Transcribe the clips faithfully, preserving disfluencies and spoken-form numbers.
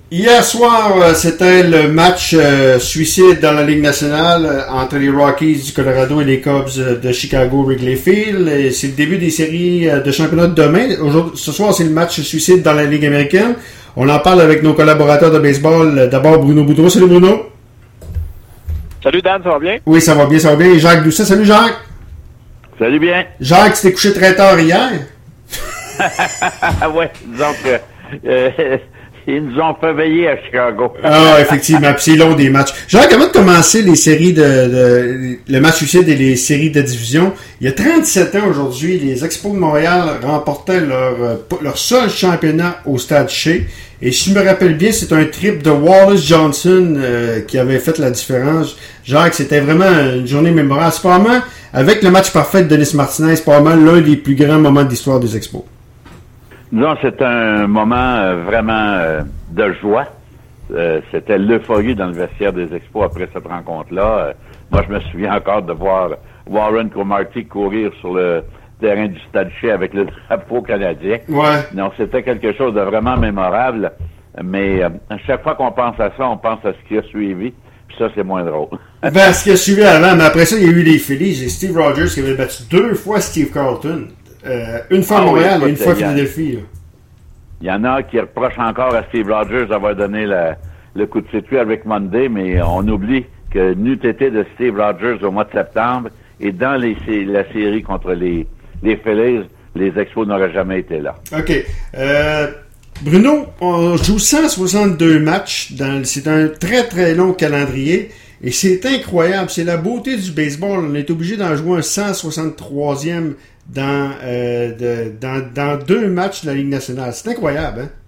Hier soir, euh, c'était le match euh, suicide dans la Ligue nationale euh, entre les Rockies du Colorado et les Cubs euh, de Chicago Wrigley Field. Et c'est le début des séries euh, de championnat de demain. Aujourd'hui, ce soir, c'est le match suicide dans la Ligue américaine. On en parle avec nos collaborateurs de baseball. D'abord, Bruno Boudreau. Salut Bruno. Salut Dan, ça va bien? Oui, ça va bien, ça va bien. Et Jacques Doucet. Salut Jacques. Salut bien. Jacques, tu t'es couché très tard hier. Ouais, disons que euh, ils nous ont fait veiller à Chicago. Ah, effectivement. Puis c'est long des matchs. Jacques, avant de commencer les séries de, de le match suicide et les séries de division, il y a trente-sept ans aujourd'hui, les Expos de Montréal remportaient leur, leur seul championnat au Stade Shea. Et si je me rappelle bien, c'est un trip de Wallace Johnson euh, qui avait fait la différence. Jacques, c'était vraiment une journée mémorable. C'est probablement, avec le match parfait de Denis Martinez, c'est probablement l'un des plus grands moments de l'histoire des Expos. Non, c'est un moment euh, vraiment euh, de joie. Euh, c'était l'euphorie dans le vestiaire des Expos après cette rencontre-là. Euh, moi, je me souviens encore de voir Warren Cromartie courir sur le terrain du Stade Shea avec le drapeau canadien. Ouais. Donc, c'était quelque chose de vraiment mémorable. Mais euh, à chaque fois qu'on pense à ça, on pense à ce qui a suivi. Puis ça, c'est moins drôle. Ben, ce qui a suivi avant, mais après ça, il y a eu les Phillies et Steve Rogers qui avait battu deux fois Steve Carlton. Euh, une fois à Ah Montréal oui, et une fois à il y a- Philadelphie. Il y en a qui reprochent encore à Steve Rogers d'avoir donné la- le coup de circuit à Rick Monday, mais on oublie que n'eût été de Steve Rogers au mois de septembre et dans les, la série contre les, les Phillies, les Expos n'auraient jamais été là. OK. Euh, Bruno, on joue cent soixante-deux matchs. Dans, c'est un très, très long calendrier. Et c'est incroyable. C'est la beauté du baseball. On est obligé d'en jouer un cent soixante-troisième dans, euh, de, dans, dans deux matchs de la Ligue nationale. C'est incroyable, hein?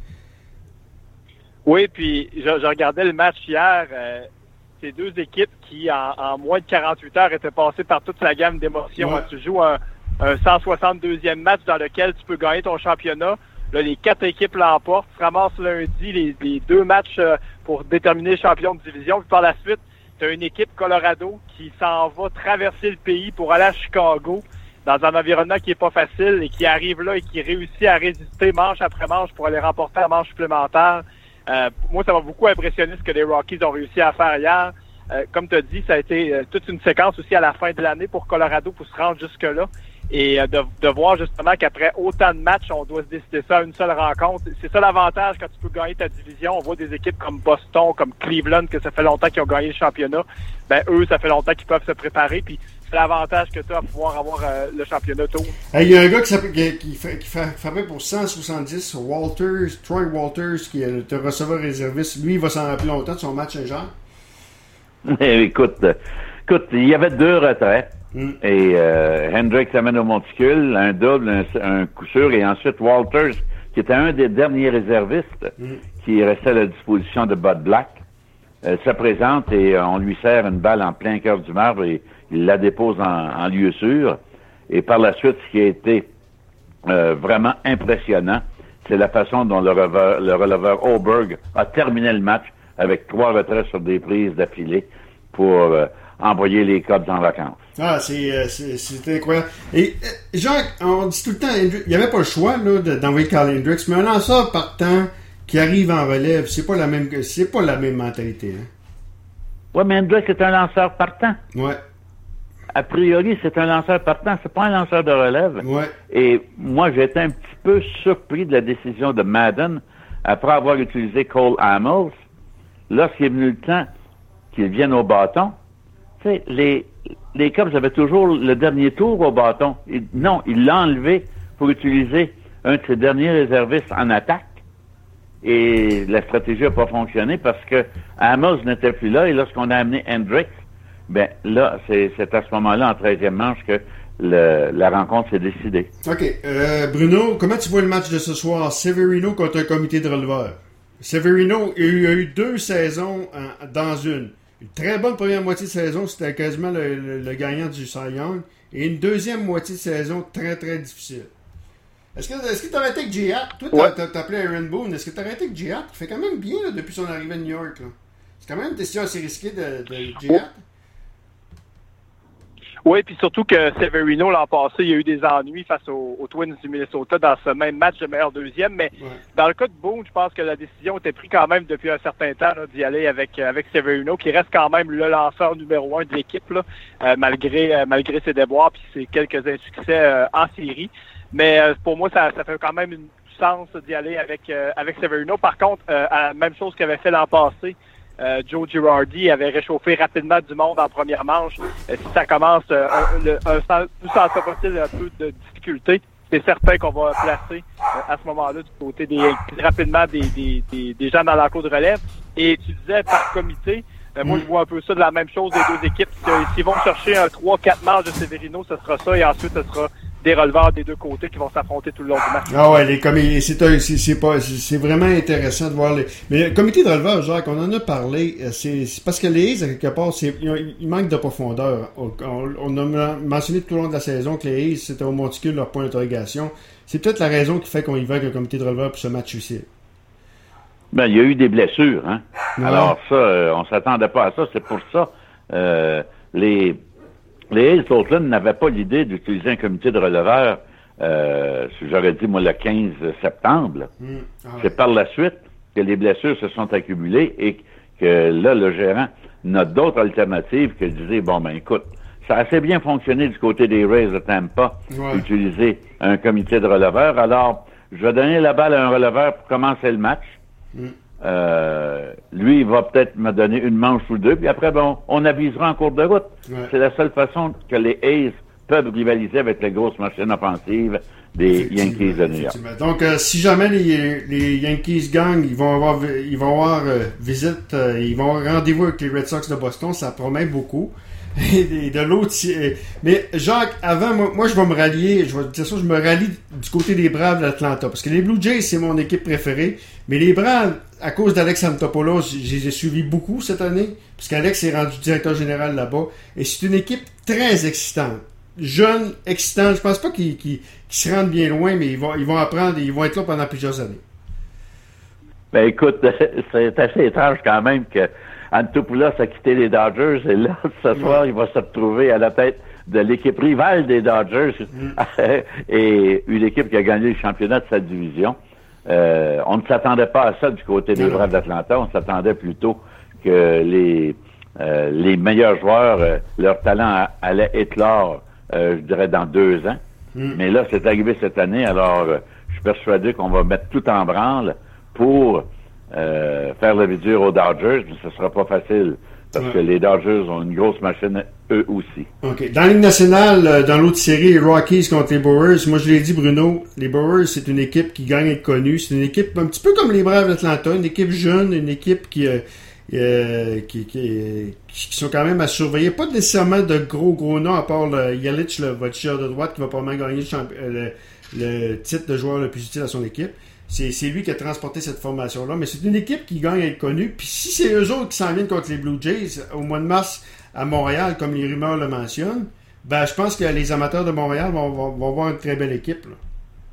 Oui, puis je, je regardais le match hier. Euh, ces deux équipes qui, en, en moins de quarante-huit heures, étaient passées par toute la gamme d'émotions. Ouais. Tu joues un, un cent soixante-deuxième match dans lequel tu peux gagner ton championnat. Là, les quatre équipes l'emportent. Tu ramasses lundi les, les deux matchs euh, pour déterminer le champion de division. Puis par la suite, tu as une équipe Colorado qui s'en va traverser le pays pour aller à Chicago dans un environnement qui est pas facile et qui arrive là et qui réussit à résister manche après manche pour aller remporter la manche supplémentaire. Euh, moi, ça m'a beaucoup impressionné ce que les Rockies ont réussi à faire hier. Euh, comme tu as dit, ça a été euh, toute une séquence aussi à la fin de l'année pour Colorado pour se rendre jusque-là. Et euh, de, de voir justement qu'après autant de matchs, on doit se décider ça à une seule rencontre. C'est ça l'avantage quand tu peux gagner ta division. On voit des équipes comme Boston, comme Cleveland, que ça fait longtemps qu'ils ont gagné le championnat. Ben eux, ça fait longtemps qu'ils peuvent se préparer. Puis c'est l'avantage que tu as à pouvoir avoir euh, le championnat tôt. Hey, il y a un gars qui, s'appelle, qui, qui, fait, qui fait, fabrique pour cent soixante-dix, Walters, Troy Walters, qui est le receveur réserviste. Lui, il va s'en rappeler longtemps de son match Saint-Jean. écoute, euh, écoute, il y avait deux retraits. Mm. Et euh, Hendricks amène au monticule, un double, un, un coup sûr, et ensuite Walters, qui était un des derniers réservistes, Mm. qui restait à la disposition de Bud Black, euh, se présente et euh, on lui sert une balle en plein cœur du marbre et il la dépose en, en lieu sûr. Et par la suite, ce qui a été euh, vraiment impressionnant, c'est la façon dont le releveur, le releveur Oberg a terminé le match avec trois retraits sur des prises d'affilée pour euh, envoyer les Cubs en vacances. Ah, c'est, euh, c'est, c'est incroyable. Et euh, Jacques, on dit tout le temps, Hendricks, il n'y avait pas le choix là, de, d'envoyer Carl Hendricks, mais un lanceur partant qui arrive en relève, c'est pas la même, c'est pas la même mentalité. Hein? Oui, mais Hendricks est un lanceur partant. Ouais. A priori, c'est un lanceur partant, c'est pas un lanceur de relève. Ouais. Et moi, j'ai été un petit peu surpris de la décision de Madden, après avoir utilisé Cole Hamels, lorsqu'il est venu le temps qu'il vienne au bâton. Tu sais, les, les Cubs avaient toujours le dernier tour au bâton. Il, non, il l'a enlevé pour utiliser un de ses derniers réservistes en attaque. Et la stratégie n'a pas fonctionné parce que Hamels n'était plus là. Et lorsqu'on a amené Hendricks, ben là, c'est, c'est à ce moment-là, en treizième manche, que le, la rencontre s'est décidée. OK. Euh, Bruno, comment tu vois le match de ce soir? Severino contre un comité de releveurs. Severino il a eu, a eu deux saisons en, dans une. Une très bonne première moitié de saison, c'était quasiment le, le, le gagnant du Cy Young. Et une deuxième moitié de saison très, très difficile. Est-ce que est-ce que tu aurais été avec J A T? Toi, Ouais. t'as, t'as appelé Aaron Boone. Est-ce que tu aurais été avec J A T? Il fait quand même bien là, depuis son arrivée à New York. Là. C'est quand même une décision assez risquée de, de J A T. Oui, puis surtout que Severino, l'an passé, il y a eu des ennuis face aux, aux Twins du Minnesota dans ce même match de meilleur deuxième. Mais ouais. Dans le cas de Boone, je pense que la décision était prise quand même depuis un certain temps là, d'y aller avec avec Severino, qui reste quand même le lanceur numéro un de l'équipe, là, euh, malgré euh, malgré ses déboires puis ses quelques insuccès euh, en série. Mais euh, pour moi, ça, ça fait quand même une sens d'y aller avec euh, avec Severino. Par contre, euh, à la même chose qu'il avait fait l'an passé, Euh, Joe Girardi avait réchauffé rapidement du monde en première manche. Euh, si ça commence euh, un, le, un, un, tout sans possible un peu de difficulté, c'est certain qu'on va placer euh, à ce moment-là du côté des rapidement des, des, des, des gens dans la cour de relève. Et tu disais par comité, euh, moi je vois un peu ça de la même chose des deux équipes. S'ils vont chercher un trois quatre manches de Severino, ce sera ça, et ensuite ce sera des releveurs des deux côtés qui vont s'affronter tout le long du match. Ah ouais, les comités, c'est, un, c'est, c'est, pas, c'est, c'est vraiment intéressant de voir les. Mais le comité de releveurs, Jacques, on en a parlé, c'est, c'est parce que les A's, à quelque part, c'est, il manque de profondeur. On, on, on a mentionné tout au long de la saison que les A's, c'était au monticule leur point d'interrogation. C'est peut-être la raison qui fait qu'on y va avec un comité de releveurs pour ce match-ci. Ben, il y a eu des blessures, hein. Ouais. Alors ça, euh, on s'attendait pas à ça. C'est pour ça, euh, les. Les A's d'Oakland n'avaient pas l'idée d'utiliser un comité de releveurs, euh, j'aurais dit, moi, le quinze septembre. Mmh. Ah ouais. C'est par la suite que les blessures se sont accumulées et que là, le gérant n'a d'autres alternatives que de dire, bon, ben écoute, ça a assez bien fonctionné du côté des Rays de Tampa, ouais. Utiliser un comité de releveurs. Alors, je vais donner la balle à un releveur pour commencer le match. Mmh. Euh, lui, il va peut-être me donner une manche ou deux, puis après, bon, on avisera en cours de route. Ouais. C'est la seule façon que les A's peuvent rivaliser avec les grosses machines offensives des Yankees de New York. Donc, euh, si jamais les, les Yankees gagnent, ils vont avoir, ils vont avoir euh, visite, euh, ils vont avoir rendez-vous avec les Red Sox de Boston, ça promet beaucoup. Et de l'autre, mais Jacques, avant, moi, moi je vais me rallier, je vais dire ça, je me rallie du côté des Braves d'Atlanta, parce que les Blue Jays, c'est mon équipe préférée, mais les Braves, à cause d'Alex Anthopoulos, je les ai suivis beaucoup cette année, parce qu'Alex est rendu directeur général là-bas, et c'est une équipe très excitante, jeune, excitante, je pense pas qu'ils, qu'ils, qu'ils se rendent bien loin, mais ils vont, ils vont apprendre et ils vont être là pendant plusieurs années. Ben écoute, c'est assez étrange quand même que Antopoulos a quitté les Dodgers et là, ce soir, il va se retrouver à la tête de l'équipe rivale des Dodgers mm. et une équipe qui a gagné le championnat de sa division. Euh, on ne s'attendait pas à ça du côté des Braves d'Atlanta. On s'attendait plutôt que les euh, les meilleurs joueurs, euh, leur talent allait éclore, euh, je dirais, dans deux ans. Mm. Mais là, c'est arrivé cette année. Alors, euh, je suis persuadé qu'on va mettre tout en branle pour Euh, faire la vie dure aux Dodgers, mais ce sera pas facile parce ouais. que les Dodgers ont une grosse machine eux aussi. OK. Dans la Ligue nationale, dans l'autre série, les Rockies contre les Brewers, moi je l'ai dit, Bruno, les Brewers, c'est une équipe qui gagne à être connue. C'est une équipe un petit peu comme les Braves d'Atlanta, une équipe jeune, une équipe qui, euh, euh, qui, qui, qui sont quand même à surveiller. Pas nécessairement de gros gros noms, à part le Yelich, le voiture de droite, qui va probablement gagner le, champ- le, le titre de joueur le plus utile à son équipe. C'est, c'est lui qui a transporté cette formation-là. Mais c'est une équipe qui gagne à être connue. Puis si c'est eux autres qui s'en viennent contre les Blue Jays au mois de mars à Montréal, comme les rumeurs le mentionnent, ben je pense que les amateurs de Montréal vont, vont, vont avoir une très belle équipe, là.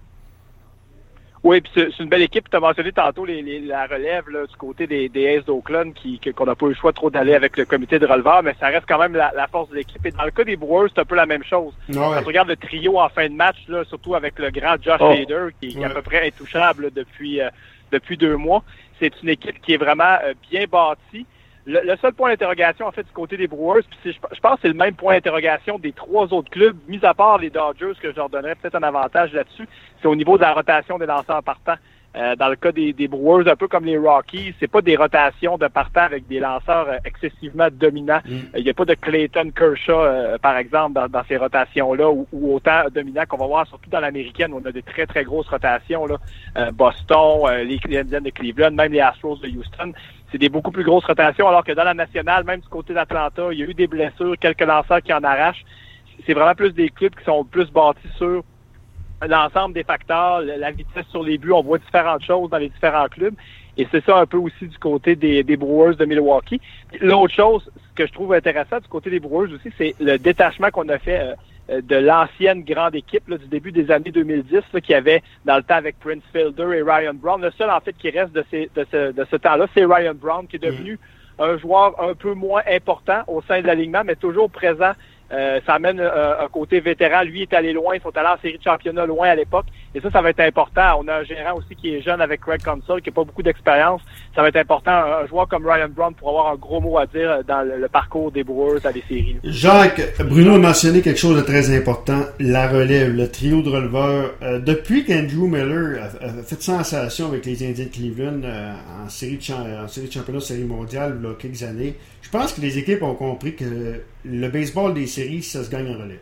Oui, puis c'est, c'est une belle équipe. Tu as mentionné tantôt les, les, la relève là, du côté des, des A's d'Oakland qui, qu'on n'a pas eu le choix trop d'aller avec le comité de releveurs, mais ça reste quand même la, la force de l'équipe. Et dans le cas des Brewers, c'est un peu la même chose. Ouais. Quand tu regardes le trio en fin de match, là, surtout avec le grand Josh oh. Hader, qui, qui ouais. est à peu près intouchable là, depuis, euh, depuis deux mois, c'est une équipe qui est vraiment euh, bien bâtie. Le, le seul point d'interrogation, en fait, du côté des Brewers, puis c'est, je, je pense que c'est le même point d'interrogation des trois autres clubs, mis à part les Dodgers, que je leur donnerais peut-être un avantage là-dessus, c'est au niveau de la rotation des lanceurs partants. Euh, dans le cas des, des Brewers, un peu comme les Rockies, c'est pas des rotations de partants avec des lanceurs euh, excessivement dominants. Il mm. n'y a pas de Clayton Kershaw, euh, par exemple, dans, dans ces rotations-là, ou, ou autant dominants qu'on va voir, surtout dans l'américaine, où on a des très, très grosses rotations, là. Euh, Boston, euh, les Indians de Cleveland, même les Astros de Houston. C'est des beaucoup plus grosses rotations, alors que dans la nationale, même du côté d'Atlanta, il y a eu des blessures, quelques lanceurs qui en arrachent. C'est vraiment plus des clubs qui sont plus bâtis sur l'ensemble des facteurs, la vitesse sur les buts. On voit différentes choses dans les différents clubs. Et c'est ça un peu aussi du côté des, des Brewers de Milwaukee. L'autre chose, ce que je trouve intéressant du côté des Brewers aussi, c'est le détachement qu'on a fait euh, de l'ancienne grande équipe là, du début des années deux mille dix, là, qui avait dans le temps avec Prince Fielder et Ryan Brown. Le seul en fait qui reste de, ces, de, ce, de ce temps-là, c'est Ryan Brown, qui est devenu mmh. un joueur un peu moins important au sein de l'alignement, mais toujours présent Euh, ça amène euh, un côté vétéran. Lui est allé loin. Ils sont allés en série de championnat loin à l'époque. Et ça, ça va être important. On a un gérant aussi qui est jeune avec Craig Counsell, qui n'a pas beaucoup d'expérience. Ça va être important. Un, un joueur comme Ryan Braun pour avoir un gros mot à dire dans le, le parcours des Brewers à des séries. Jacques, Bruno a mentionné quelque chose de très important, la relève, le trio de releveurs. Euh, depuis qu'Andrew Miller a, a fait sensation avec les Indiens de Cleveland euh, en, série de champ, en série de championnat, série mondiale, il y a quelques années, je pense que les équipes ont compris que le baseball des séries, ça se gagne en relève.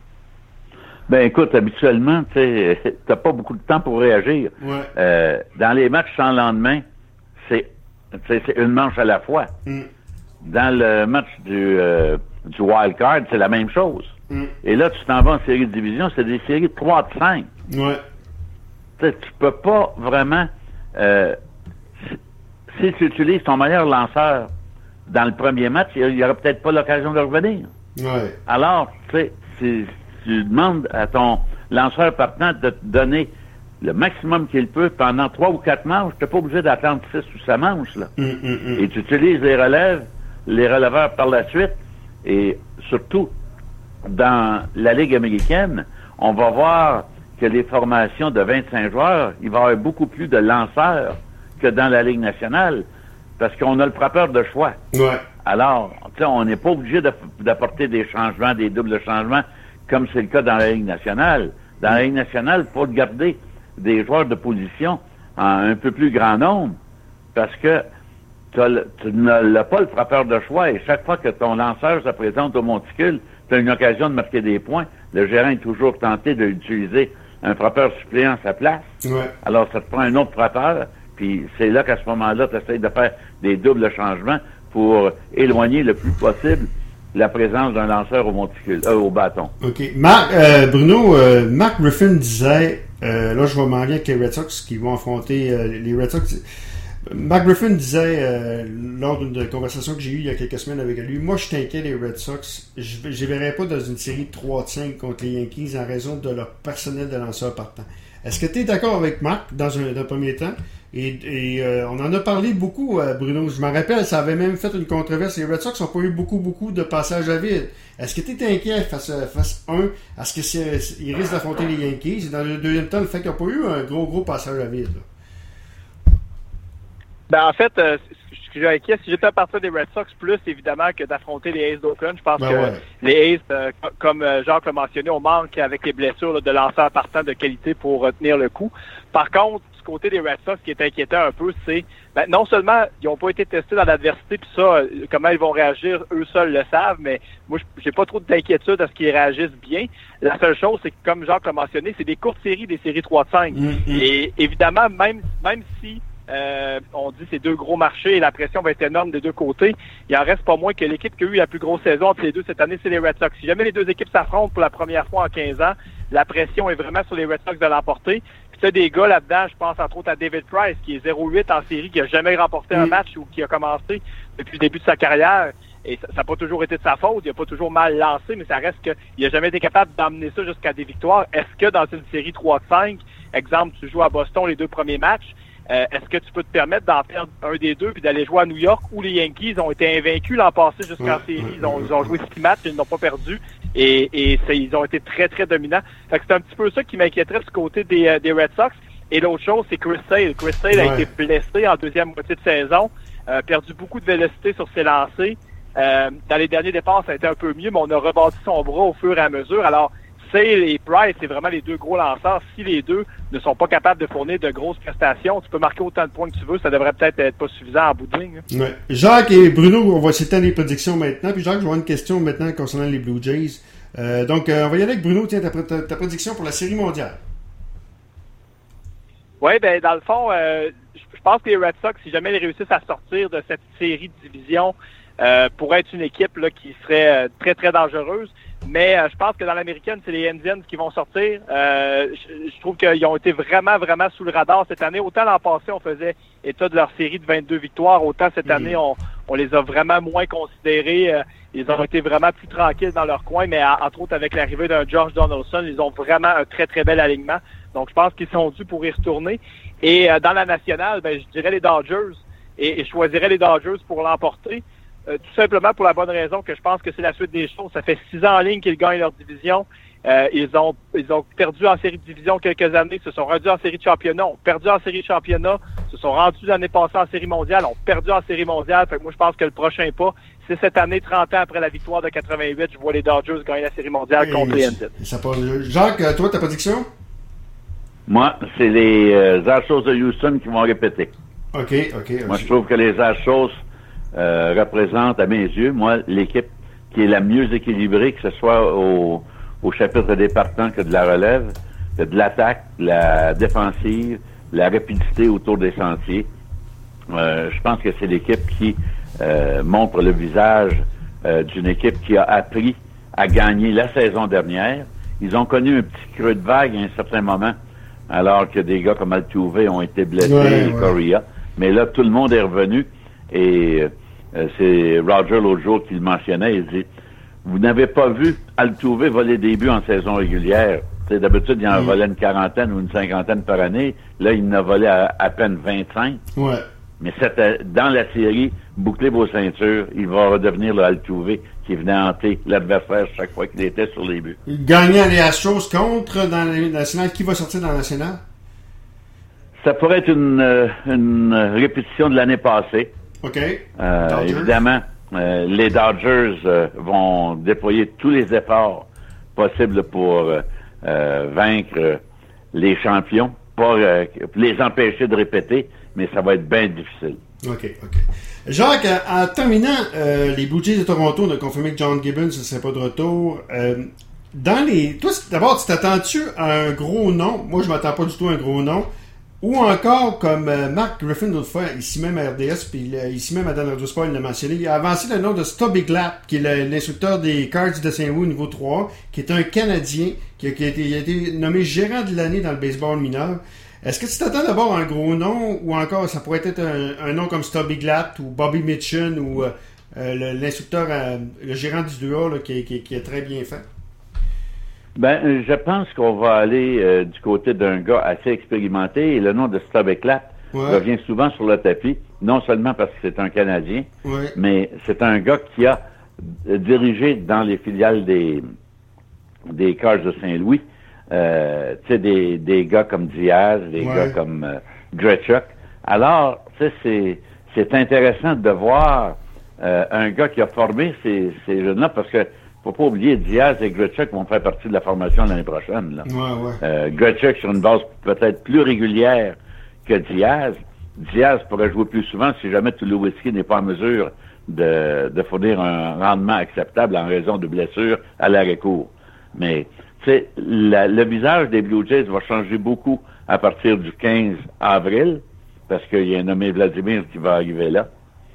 Ben écoute, habituellement, tu sais, t'as pas beaucoup de temps pour réagir. Ouais. Euh, dans les matchs sans lendemain, c'est, c'est une manche à la fois. Mm. Dans le match du, euh, du wild card, c'est la même chose. Mm. Et là, tu t'en vas en série de division, c'est des séries de trois de cinq. Ouais. Tu sais, tu peux pas vraiment... Euh, si, si tu utilises ton meilleur lanceur dans le premier match, il n'y aura peut-être pas l'occasion de revenir. Ouais. Alors, tu sais, si tu demandes à ton lanceur partant de te donner le maximum qu'il peut pendant trois ou quatre manches, tu n'es pas obligé d'attendre six ou sept manches, là. Mm, mm, mm. Et tu utilises les relèves, les releveurs par la suite, et surtout, dans la Ligue américaine, on va voir que les formations de vingt-cinq joueurs, il va y avoir beaucoup plus de lanceurs que dans la Ligue nationale, parce qu'on a le frappeur de choix. Ouais. Alors, tu sais, on n'est pas obligé d'apporter des changements, des doubles changements, comme c'est le cas dans la Ligue nationale. Dans la Ligue nationale, il faut garder des joueurs de position en un peu plus grand nombre, parce que le, tu n'as pas le frappeur de choix, et chaque fois que ton lanceur se présente au monticule, tu as une occasion de marquer des points. Le gérant est toujours tenté d'utiliser un frappeur suppléant à sa place. Ouais. Alors, ça te prend un autre frappeur, puis c'est là qu'à ce moment-là, tu essaies de faire des doubles changements pour éloigner le plus possible la présence d'un lanceur au monticule, euh, au bâton. OK. Marc, euh, Bruno, euh, Mark Griffin disait, euh, là, je vais m'en aller avec les Red Sox qui vont affronter euh, les Red Sox. Mark Griffin disait, euh, lors d'une conversation que j'ai eue il y a quelques semaines avec lui, moi, je t'inquiète les Red Sox. Je ne les verrai pas dans une série de trois de cinq contre les Yankees en raison de leur personnel de lanceurs partant. Est-ce que tu es d'accord avec Marc dans un, dans un premier temps? Et, et euh, on en a parlé beaucoup, euh, Bruno. Je me rappelle, ça avait même fait une controverse. Les Red Sox n'ont pas eu beaucoup, beaucoup de passages à vide. Est-ce que tu es inquiet face à, face un, à ce qu'ils risquent d'affronter les Yankees? Et dans le deuxième temps, le fait qu'ils n'ont pas eu un gros, gros passage à vide. Là. Ben, en fait, euh, je suis inquiet. Si j'étais à partir des Red Sox, plus évidemment que d'affronter les A's d'Oakland, je pense ben que ouais. les A's, euh, comme Jacques l'a mentionné, on manque avec les blessures là, de lanceurs partants de qualité pour euh, tenir le coup. Par contre, du côté des Red Sox, ce qui est inquiétant un peu, c'est ben, non seulement ils n'ont pas été testés dans l'adversité, puis ça, euh, comment ils vont réagir, eux seuls le savent, mais moi, j'ai pas trop d'inquiétude à ce qu'ils réagissent bien. La seule chose, c'est que, comme Jacques l'a mentionné, c'est des courtes séries, des séries trois de cinq. Mm-hmm. Et évidemment, même, même si Euh, on dit c'est deux gros marchés et la pression va être énorme des deux côtés. Il en reste pas moins que l'équipe qui a eu la plus grosse saison entre les deux cette année, c'est les Red Sox. Si jamais les deux équipes s'affrontent pour la première fois en quinze ans, la pression est vraiment sur les Red Sox de l'emporter. Puis tu as des gars là-dedans, je pense entre autres à David Price, qui est zéro huit en série, qui a jamais remporté un match ou qui a commencé depuis le début de sa carrière. Et ça n'a pas toujours été de sa faute, il a pas toujours mal lancé, mais ça reste qu'il n'a jamais été capable d'emmener ça jusqu'à des victoires. Est-ce que dans une série trois de cinq, exemple, tu joues à Boston les deux premiers matchs, Euh, est-ce que tu peux te permettre d'en perdre un des deux puis d'aller jouer à New York où les Yankees ont été invaincus l'an passé jusqu'en série? Ils ont, ils ont joué six matchs, ils n'ont pas perdu et, et ils ont été très, très dominants. Fait que c'est un petit peu ça qui m'inquiéterait du côté des, euh, des Red Sox. Et l'autre chose, c'est Chris Sale. Chris Sale ouais. a été blessé en deuxième moitié de saison, euh, perdu beaucoup de vélocité sur ses lancers. Euh, dans les derniers départs, ça a été un peu mieux, mais on a rebâti son bras au fur et à mesure. Alors, Sale et Price, c'est vraiment les deux gros lanceurs. Si les deux ne sont pas capables de fournir de grosses prestations, tu peux marquer autant de points que tu veux, ça devrait peut-être être pas suffisant en bout de ligne. Ouais. Jacques et Bruno, on va s'étendre les prédictions maintenant. Puis Jacques, je vois une question maintenant concernant les Blue Jays. Euh, donc, euh, on va y aller avec Bruno. Tiens, ta, ta, ta prédiction pour la Série mondiale. Oui, ben dans le fond, euh, je pense que les Red Sox, si jamais ils réussissent à sortir de cette série de division, euh, pourraient être une équipe là, qui serait euh, très, très dangereuse. Mais euh, je pense que dans l'américaine, c'est les Indians qui vont sortir. Euh, je, je trouve qu'ils ont été vraiment, vraiment sous le radar cette année. Autant l'an passé, on faisait état de leur série de vingt-deux victoires. Autant cette année, on, on les a vraiment moins considérés. Euh, ils ont été vraiment plus tranquilles dans leur coin. Mais à, entre autres, avec l'arrivée d'un Josh Donaldson, ils ont vraiment un très, très bel alignement. Donc, je pense qu'ils sont dus pour y retourner. Et euh, dans la nationale, ben, je dirais les Dodgers. Et, et je choisirais les Dodgers pour l'emporter. euh, tout simplement pour la bonne raison que je pense que c'est la suite des choses. Ça fait six ans en ligne qu'ils gagnent leur division. Euh, ils ont ils ont perdu en série de division quelques années, se sont rendus en série de championnat, ont perdu en série de championnat, se sont rendus l'année passée en série mondiale, ont perdu en série mondiale. Fait que moi, je pense que le prochain pas, c'est cette année, trente ans après la victoire de quatre-vingt-huit, je vois les Dodgers gagner la série mondiale contre les Yankees. Jacques, toi, ta prédiction? Moi, c'est les euh, Astros de Houston qui vont répéter. OK, OK. Moi, je trouve que les Astros euh, représentent, à mes yeux, moi, l'équipe qui est la mieux équilibrée, que ce soit au, au chapitre des partants que de la relève, que de l'attaque, de la défensive, la rapidité autour des sentiers. Euh, je pense que c'est l'équipe qui euh, montre le visage euh, d'une équipe qui a appris à gagner la saison dernière. Ils ont connu un petit creux de vague à un certain moment, alors que des gars comme Altuve ont été blessés, ouais, et Correa. Mais là, tout le monde est revenu. Et euh, c'est Roger l'autre jour qui le mentionnait. Il dit, vous n'avez pas vu Altuve voler des buts en saison régulière. T'sais, d'habitude, il en mm. volait une quarantaine ou une cinquantaine par année. Là, il en a volé à, à peine vingt-cinq. Ouais. Mais c'était dans la série, bouclez vos ceintures, il va redevenir le Altuve qui venait hanter l'adversaire chaque fois qu'il était sur les buts. Gagnant les Astros contre dans la nationale, qui va sortir dans la nationale? Ça pourrait être une, une répétition de l'année passée. OK. Euh, évidemment, euh, les Dodgers euh, vont déployer tous les efforts possibles pour euh, euh, vaincre les champions, pas euh, les empêcher de répéter, mais ça va être bien difficile. OK, OK. Jacques, en, en terminant, euh, les Blue Jays de Toronto ont confirmé que John Gibbons ne serait pas de retour. Euh, dans les, toi, d'abord, tu t'attends-tu à un gros nom? Moi, je m'attends pas du tout à un gros nom. Ou encore, comme euh, Mark Griffin l'autre fois, ici même à R D S, puis euh, ici même à Dan Radio Sport, il l'a mentionné, il a avancé le nom de Stubby Glatt, qui est le, l'instructeur des Cards de Saint-Louis niveau trois, qui est un Canadien, qui a, qui a, été, il a été nommé gérant de l'année dans le baseball mineur. Est-ce que tu t'attends d'abord à un gros nom, ou encore ça pourrait être un, un nom comme Stubby Glatt, ou Bobby Mitchell, ou euh, le, l'instructeur, euh, le gérant du deux A, là, qui, qui, qui est très bien fait? Ben, je pense qu'on va aller euh, du côté d'un gars assez expérimenté, et le nom de Stubby Glatt ouais. revient souvent sur le tapis, non seulement parce que c'est un Canadien, ouais. mais c'est un gars qui a dirigé dans les filiales des, des Cards de Saint-Louis, euh, tu sais, des, des gars comme Diaz, des ouais. gars comme euh, Grechuk. Alors, tu sais, c'est, c'est intéressant de voir euh, un gars qui a formé ces, ces jeunes-là, parce que faut pas oublier, Diaz et Grechuk vont faire partie de la formation l'année prochaine. Là. Ouais, ouais. Euh, Grechuk sur une base peut-être plus régulière que Diaz. Diaz pourrait jouer plus souvent si jamais Tulowitzki n'est pas en mesure de, de fournir un rendement acceptable en raison de blessures à l'arrêt-court. Mais, tu sais, le visage des Blue Jays va changer beaucoup à partir du quinze avril, parce qu'il y a un nommé Vladimir qui va arriver là.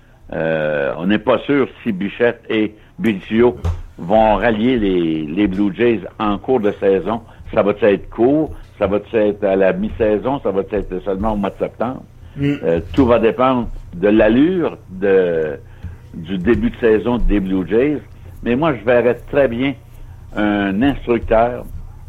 Euh, on n'est pas sûr si Bichette et Biggio vont rallier les, les Blue Jays en cours de saison. Ça va être court, ça va être à la mi-saison, ça va être seulement au mois de septembre. Mm. Euh, tout va dépendre de l'allure de, du début de saison des Blue Jays. Mais moi, je verrais très bien un instructeur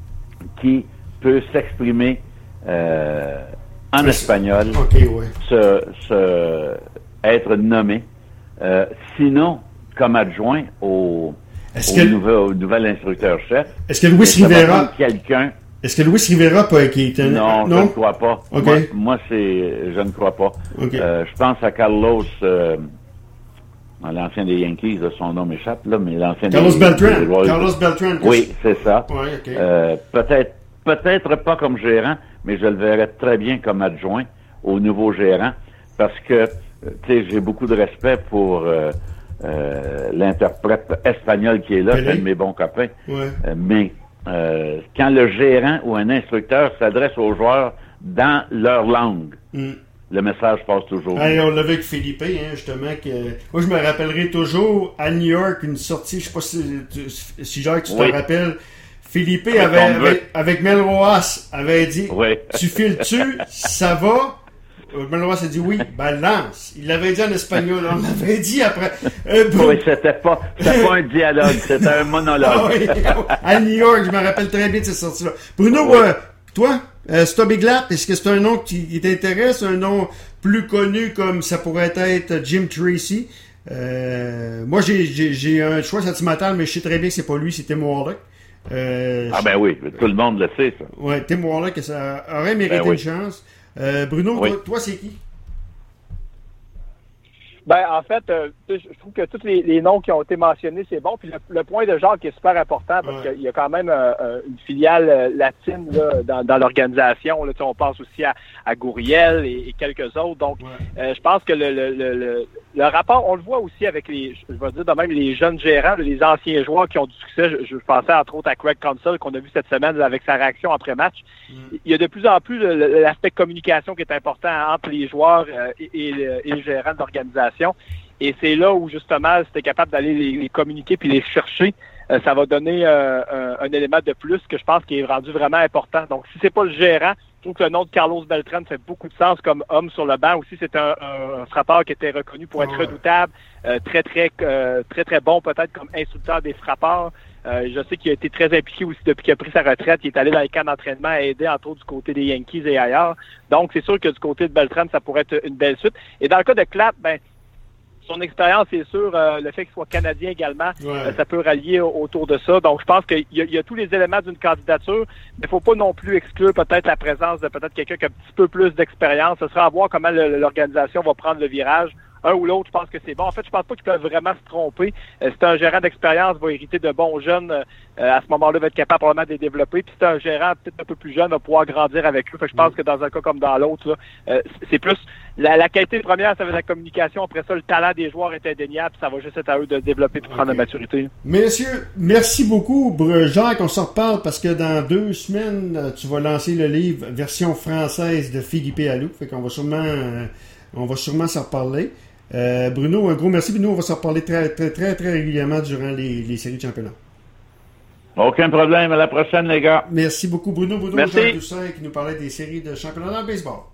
qui peut s'exprimer euh, en espagnol, okay, ouais. se, se, être nommé. Euh, sinon, comme adjoint au Est-ce au, que, nouvel, au nouvel instructeur-chef. Est-ce que Luis Rivera... quelqu'un... Est-ce que Luis Rivera peut qui est un... Non, non, je ne crois pas. Okay. Moi, moi, c'est... Je ne crois pas. Okay. Euh, je pense à Carlos... Euh, l'ancien des Yankees, là, son nom m'échappe, là, mais l'ancien Carlos des... Beltran. Des Carlos Beltran. Oui, c'est ça. Ouais, okay. euh, peut-être, peut-être pas comme gérant, mais je le verrais très bien comme adjoint au nouveau gérant, parce que, tu sais, j'ai beaucoup de respect pour... Euh, Euh, l'interprète espagnol qui est là, c'est un de mes bons copains. Ouais. Euh, mais euh, quand le gérant ou un instructeur s'adresse aux joueurs dans leur langue, mm. le message passe toujours. Hey, on l'avait avec Philippe, hein, justement. Que, moi, je me rappellerai toujours à New York, une sortie, je sais pas si, si Jacques, tu oui. te rappelles. Philippe avait, avec, avec Mel Rojas avait dit oui. Tu files-tu, ça va? Mel Rojas a dit oui, ben lance. Il l'avait dit en espagnol, on l'avait dit après. Euh, oui, c'était pas, c'était pas un dialogue, c'était un monologue. Ah, oui. À New York, je me rappelle très bien de cette sortie-là. Bruno, oui. euh, toi, euh, Stubby Glatt, est-ce que c'est un nom qui, qui t'intéresse, un nom plus connu comme ça pourrait être Jim Tracy? Euh, moi, j'ai, j'ai, j'ai un choix sentimental, mais je sais très bien que c'est pas lui, c'est Tim Warlock. Euh, ah ben oui, tout le monde le sait, ça. Ouais, Tim Warlock, ça aurait mérité ben oui. une chance. Euh, Bruno, oui. toi, toi, c'est qui? Ben, en fait, euh, je trouve que tous les, les noms qui ont été mentionnés, c'est bon. Puis le, le point de Jacques est super important parce ouais. qu'il y a quand même euh, une filiale euh, latine là, dans, dans l'organisation. Là, on pense aussi à, à Gouriel et, et quelques autres. Donc, ouais. euh, je pense que le, le, le, le, le rapport, on le voit aussi avec les, je vais dire de même, les jeunes gérants, les anciens joueurs qui ont du succès. Je, je pensais entre autres à Craig Counsell qu'on a vu cette semaine avec sa réaction après match. Mm. Il y a de plus en plus le, l'aspect communication qui est important entre les joueurs euh, et, et, et les gérants de l'organisation. Et c'est là où, justement, si tu es capable d'aller les, les communiquer puis les chercher, euh, ça va donner euh, un, un élément de plus que je pense qui est rendu vraiment important. Donc, si c'est pas le gérant, je trouve que le nom de Carlos Beltrán fait beaucoup de sens comme homme sur le banc. Aussi, c'est un, un, un frappeur qui était reconnu pour être redoutable, euh, très, très, euh, très, très bon peut-être comme instructeur des frappeurs. Euh, je sais qu'il a été très impliqué aussi depuis qu'il a pris sa retraite. Il est allé dans les camps d'entraînement à aider, entre autres, du côté des Yankees et ailleurs. Donc, c'est sûr que du côté de Beltrán, ça pourrait être une belle suite. Et dans le cas de Clapp, ben, son expérience, c'est sûr, euh, le fait qu'il soit canadien également, ouais. euh, ça peut rallier autour de ça. Donc, je pense qu'il y a, il y a tous les éléments d'une candidature, mais il ne faut pas non plus exclure peut-être la présence de peut-être quelqu'un qui a un petit peu plus d'expérience. Ce sera à voir comment le, l'organisation va prendre le virage. Un ou l'autre, je pense que c'est bon. En fait, je pense pas qu'ils peuvent vraiment se tromper. Euh, si un gérant d'expérience va hériter de bons jeunes, euh, à ce moment-là, va être capable probablement de les développer. Puis si un gérant peut-être un peu plus jeune, va pouvoir grandir avec eux. Fait que je pense que dans un cas comme dans l'autre, là, euh, c'est plus la, la qualité première, ça va être la communication. Après ça, le talent des joueurs est indéniable. Ça va juste être à eux de développer et de prendre okay. la maturité. Messieurs, merci beaucoup. Jacques, on s'en reparle parce que dans deux semaines, tu vas lancer le livre version française de Philippe Alou. Fait qu'on va sûrement, euh, on va sûrement s'en reparler. Euh, Bruno, un gros merci. Puis nous, on va s'en reparler très, très, très, très régulièrement durant les, les séries de championnat. Aucun problème. À la prochaine, les gars. Merci beaucoup, Bruno. Bruno, merci. Jean Toussaint qui nous parlait des séries de championnat dans le baseball.